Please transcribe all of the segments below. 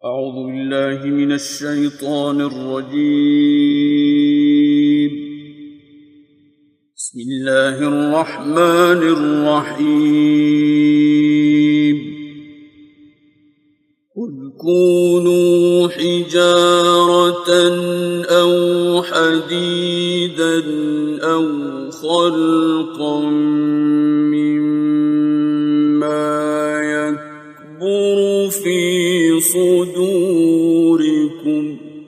أعوذ بالله من الشيطان الرجيم. بسم الله الرحمن الرحيم. قل كونوا حجارة أو حديدا أو خلقا مما يكبر في صدوركم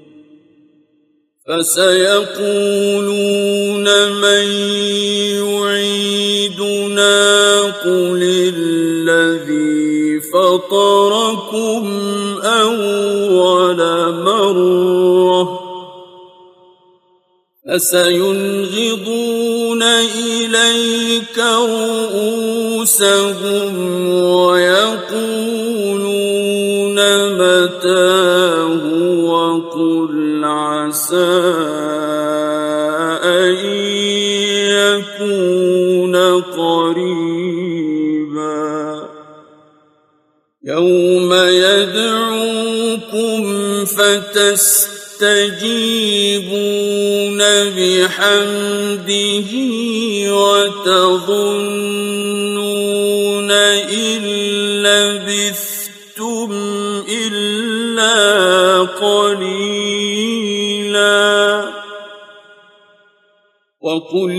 فسيقولون من يعيدنا قل الذي فطركم أول مرة فسينغضون إليك رؤوسهم ويقولون متاه وقل عسى أن يكون قريبا يوم يدعوكم فتستجيبون بحمده وتظنون إن لبثتم إلا قليلا وقل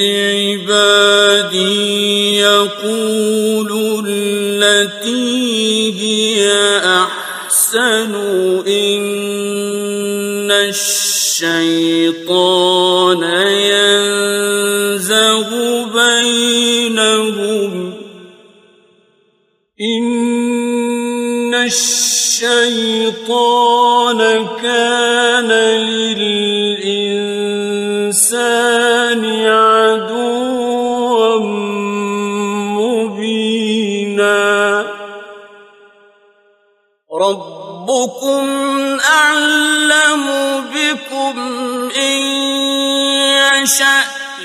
لعبادي يقولوا التي هي أحسن إن الشيطان ينزغ بينهم إن الشيطان كان للإنسان عدوا مبينا ربكم أعلم بكم إن يشأ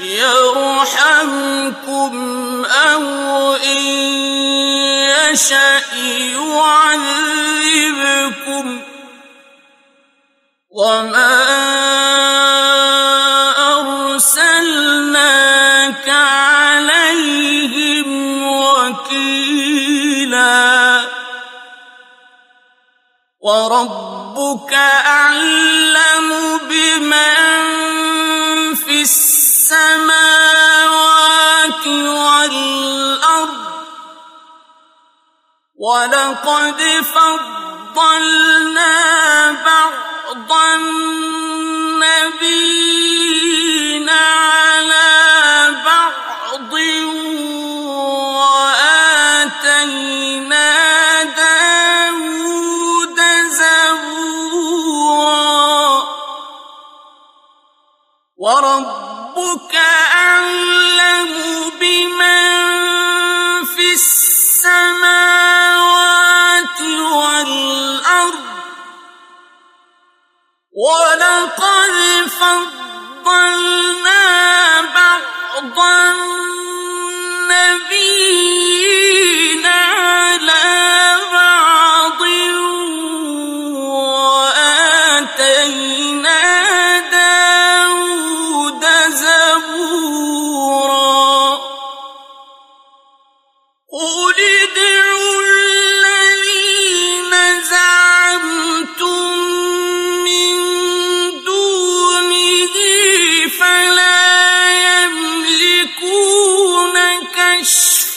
يرحمكم أو إن يشأ يعذبكم وما أرسلناك عليهم وكيلا وربك أعلم بمن في السماوات والأرض ولقد فضلنا بعض النبيين على بعض وآتينا داود زبورا وربك أعلم بمن في السماوات والأرض ولقد فضلنا بعض النبيين على بعض وآتينا داود زبورا قل ادعوا الذين زعمتم من دونه فلا يملكون كشف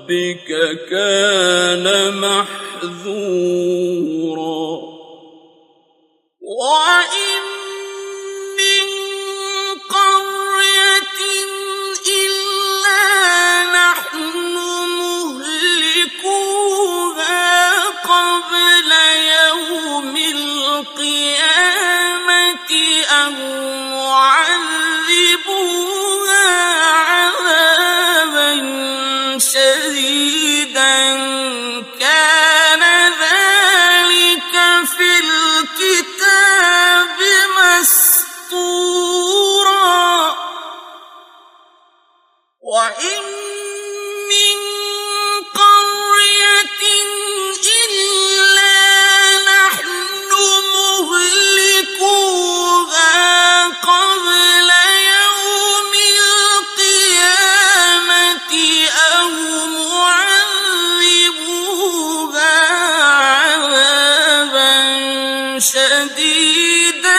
ربك كان محذورا وإن من قرية إلا نحن مهلكوها قبل يوم القيامة أو معذبوها عذابا شديدا كان ذلك في الكتاب مسطورا وإن من قرية إلا نحن مهلكوها قبل يوم القيامة أو معذبوها عذابا شديدا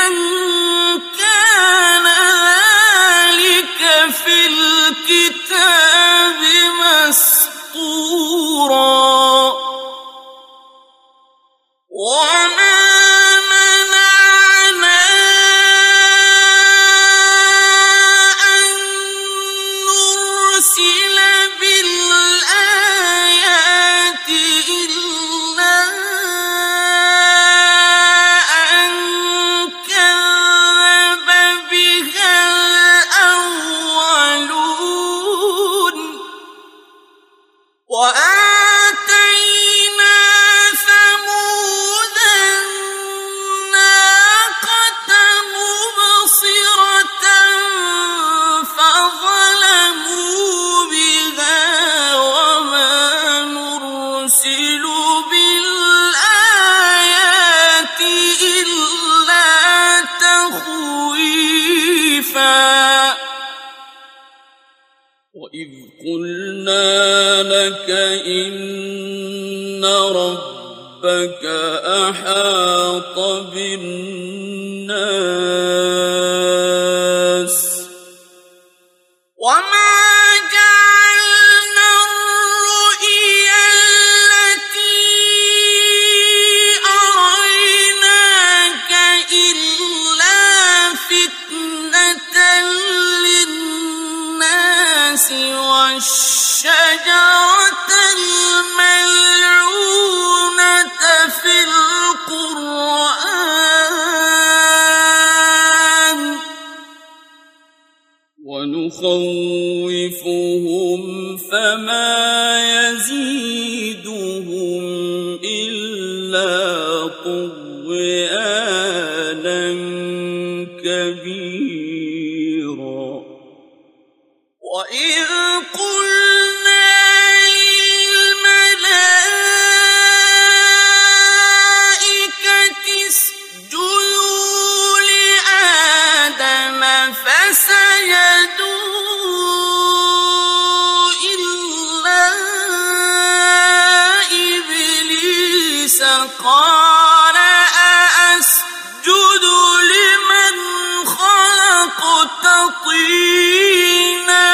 كان ذلك في الكتاب مسطورا وما منعنا أن نرسل بالآيات إلا أن كذب بها الأولون وآتينا ثمود الناقة مبصرة فظلموا بها وما نرسل بالآيات إلا تخويفا وإذ قلنا لك إن ربك أحاط بالناس وما جعلنا الرؤيا التي أريناك إلا فتنة للناس والشجرة الملعونة في القرآن ونخوفهم فما يزيدهم إلا طغيانا كبيرا وإذ قلنا للملائكة اسجدوا لآدم فسجدوا إلا إبليس قال أأسجد لمن خلقت طينا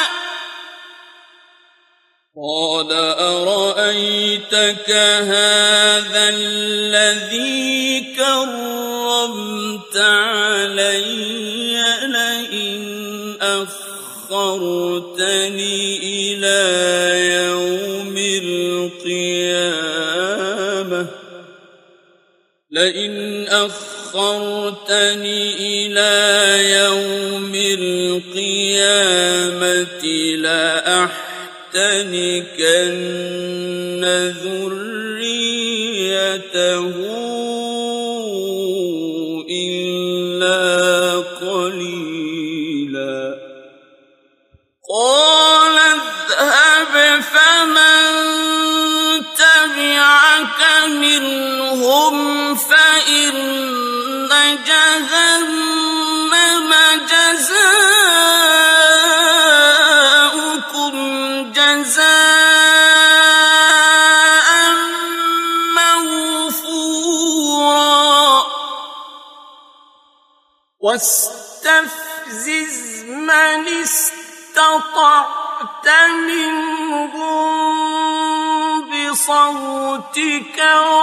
قال أرأيتك هذا الذي كرمت علي لئن أخرتني إلى يوم القيامة لأحتنكن ذريته إلا قليلا قال اذهب فمن تبعك منهم فإن جهنم جزاؤكم جزاء موفورا واستفزز من استطعت منهم بصوتك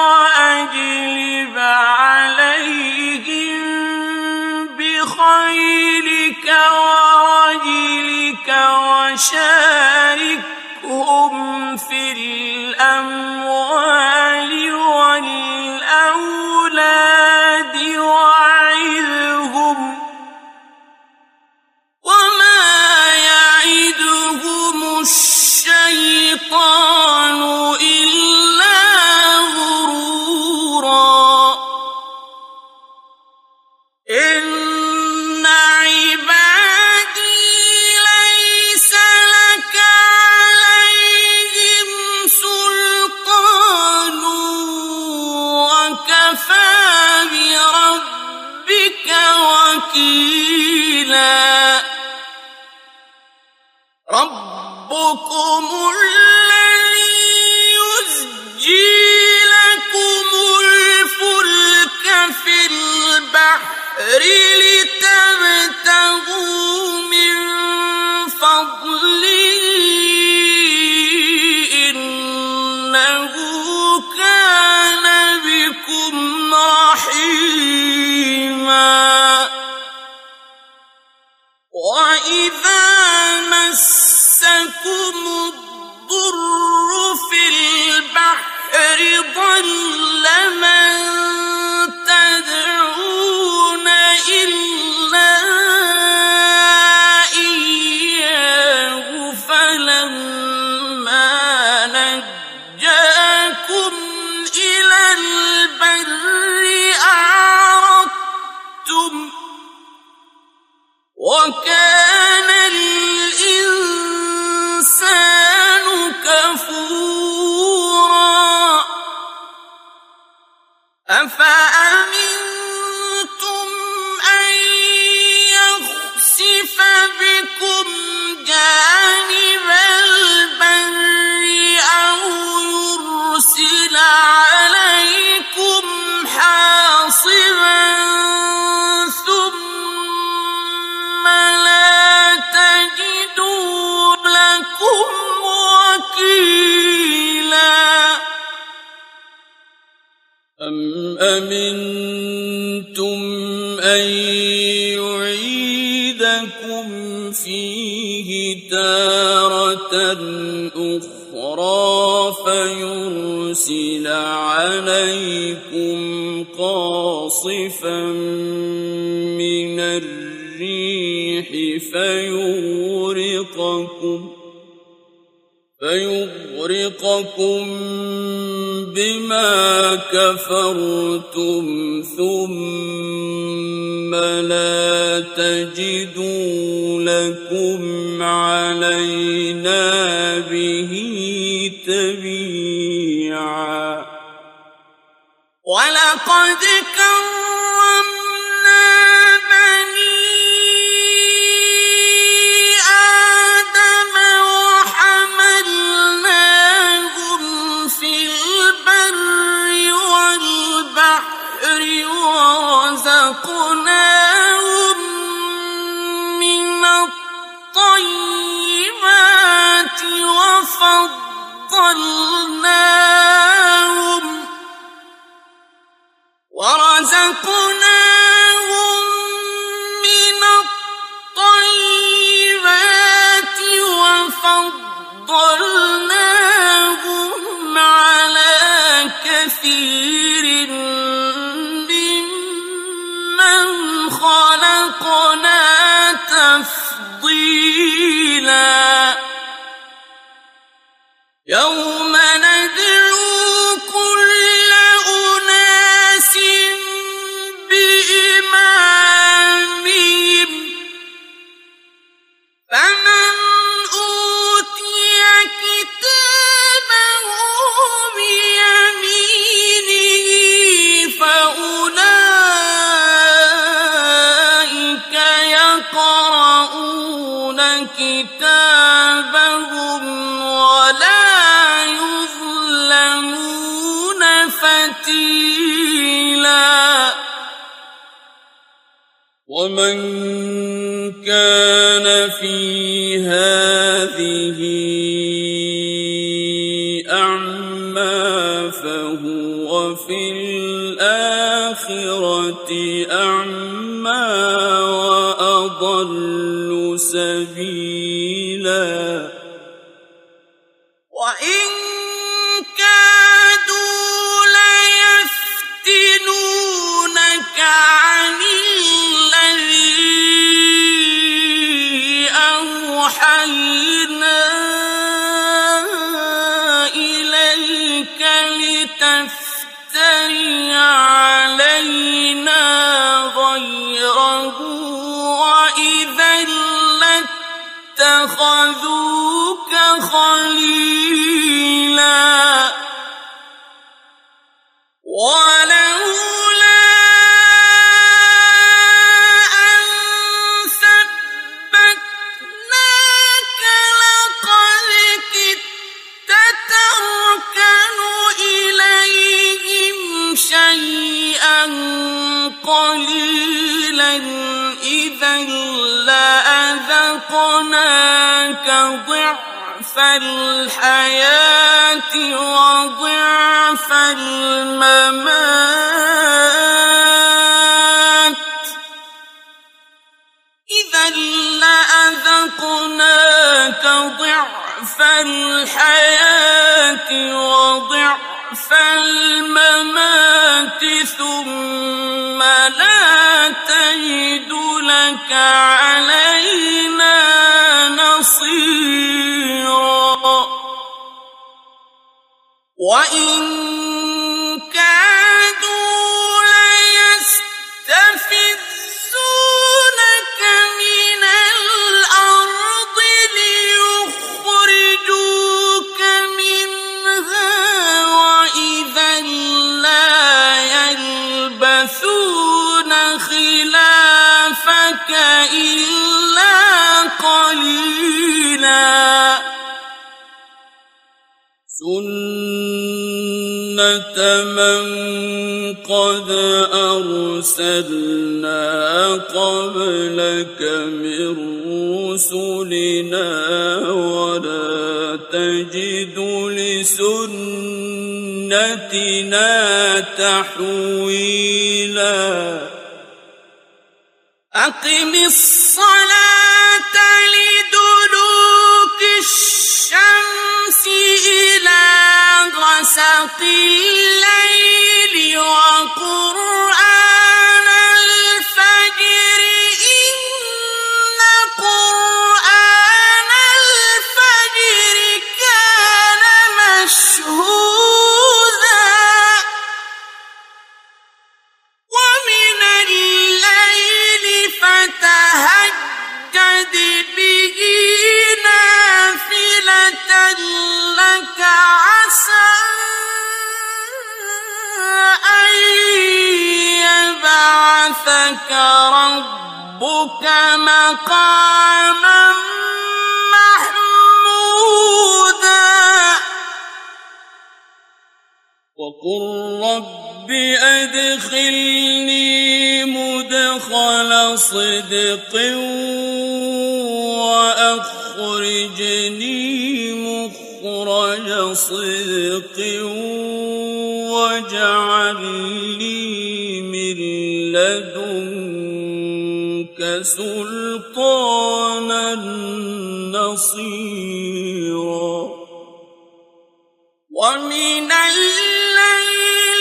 وأجلب عليهم بخيلك ورجلك وشاركهم في الأموال والأولاد وعظهم وما يعدهم الشيطان إلا غرورا إن عبادي ليس لك عليهم سلطان وكفى بربك وكيلا ربكم الذي يزجي لكم الفلك في البحر لتبتغوا من فضله إنه كان بكم رحيما وإذا مسكم الضر في البحر ضل من تدعون إلا إياه فلما نجاكم إلى البر أعرضتم وكان الإنسان كفورا أفأمنتم أن يخسف بكم جانب البر أو يرسل عليكم حاصبا ثم لا تجدوا لكم وكيلا أم أمنتم أن يعيدكم فيه تارة أخرى فيرسل عليكم قاصفا من الريح فيغرقكم بما كفرتم ثم لا تجدوا لكم علينا به تبيعا ولقد كرمنا بني آدم وحملناهم في البر والبحر ورزقناهم من الطيبات وفضلناهم على كثير ممن خلقنا تفضيلا يوم ندعو كل أناس بإمامهم فمن أوتي كتابه بيمينه فأولئك يقرؤون كتابهم ولا يظلمون فتيلا ومن كان في هذه أعمى أعمى فهو في الآخرة أعمى وأضل سبيلا وإن كادوا ليفتنونك عن الذي أوحينا إليك لتفتري علينا غيره وإذا لاتخذوك خليلا ولولا أن ثبتناك لقد كدت تركن إليهم شيئا قليلا إذا لأذقناك ضعف الحياة وضعف الممات إذا لأذقناك ضعف الحياة وضعف الممات ثم لا تجد لك علينا نصيرا وإن كادوا ليستفزونك من الأرض ليخرجوك منها وإذا لا يلبثون خلافك إلا قليلا سنة من قد أرسلنا قبلك من رسلنا ولا تجد لسنتنا تحويلا أقم الصلاة لدلوك الشمس إلى غسق الليل وقرآن الفجر إن قرآن الفجر كان مشهودا ومن الليل فتهجد به نافلة لك عسى أن يبعثك ربك مقاما محمودا وقل رب أدخلني مدخل صدق وأخرجني مخرج صدق واجعل لي من لدنك سلطانا نصيرا ومن الليل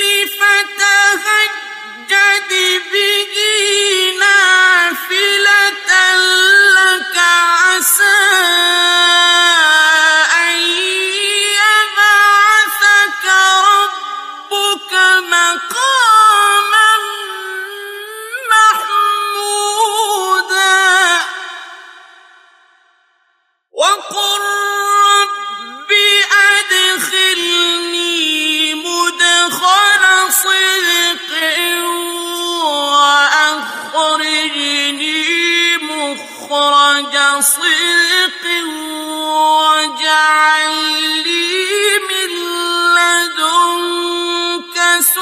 فتهجد به نافلة لك عسى أن يبعثك ربك مقاما محمودا وقل رب أدخلني مدخل صدق وأخرجني مخرج صدق واجعل لي من لدنك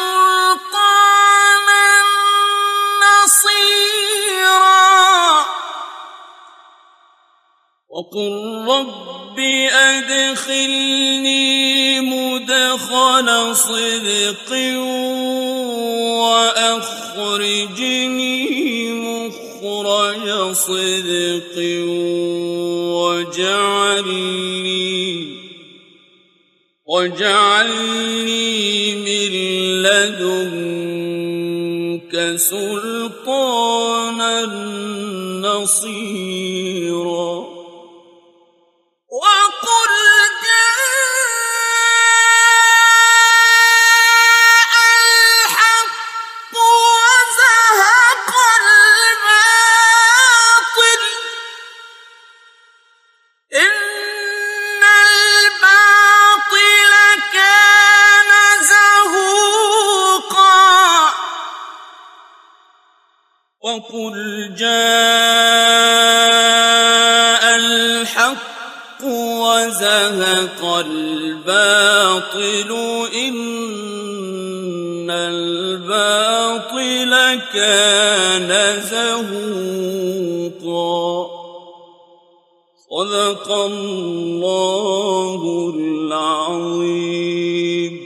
سلطانا نصيرا وقل رب أدخلني مدخل مدخل صدق وأخرجني مخرج صدق واجعل لي من لدنك سلطانا نصيرا وقل جاء الحق وزهق الباطل إن الباطل كان زهوقا وقل جاء الحق وزهق الباطل إن الباطل كان زهوقا صدق الله العظيم.